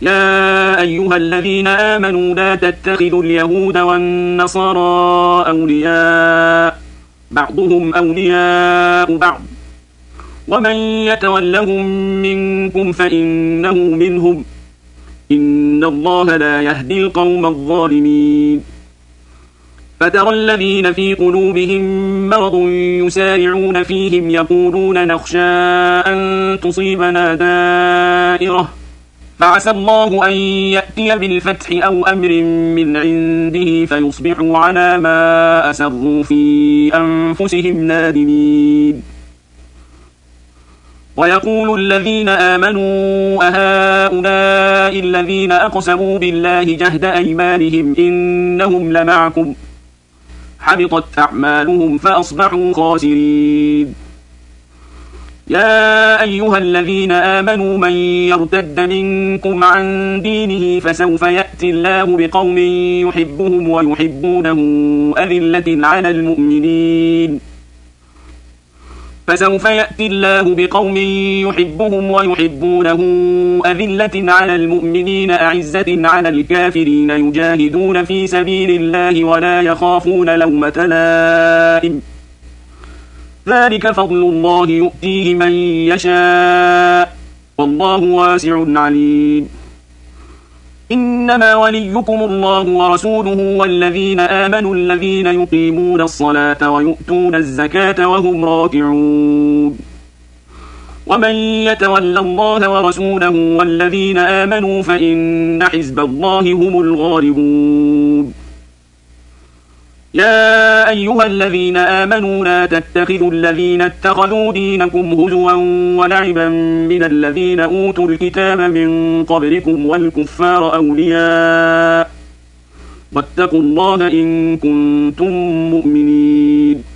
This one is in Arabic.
يا أيها الذين آمنوا لا تتخذوا اليهود والنصارى أولياء بعضهم أولياء بعض ومن يتولهم منكم فإنه منهم إن الله لا يهدي القوم الظالمين فترى الذين في قلوبهم مرض يسارعون فيهم يقولون نخشى أن تصيبنا دائرة فعسى الله أن يأتي بالفتح أو أمر من عنده فيصبحوا على ما أسروا في أنفسهم نادمين ويقول الذين آمنوا أهؤلاء الذين أقسموا بالله جهد أيمانهم إنهم لمعكم حبطت أعمالهم فأصبحوا خاسرين يا أيها الذين آمنوا من يرتد منكم عن دينه فسوف يأتي الله بقوم يحبهم ويحبونه أذلة على المؤمنين فسوف يأتي الله بقوم يحبهم ويحبونه أذلة على المؤمنين أعزة على الكافرين يجاهدون في سبيل الله ولا يخافون لومة لائم ذلك فضل الله يؤتيه من يشاء والله واسع عليم إنما وليكم الله ورسوله والذين آمنوا الذين يقيمون الصلاة ويؤتون الزكاة وهم راكعون ومن يتول الله ورسوله والذين آمنوا فإن حزب الله هم الغالبون يا أيها الذين آمنوا لا تتخذوا الذين اتخذوا دينكم هزوا ولعبا من الذين أوتوا الكتاب من قبلكم والكفار أولياء واتقوا الله إن كنتم مؤمنين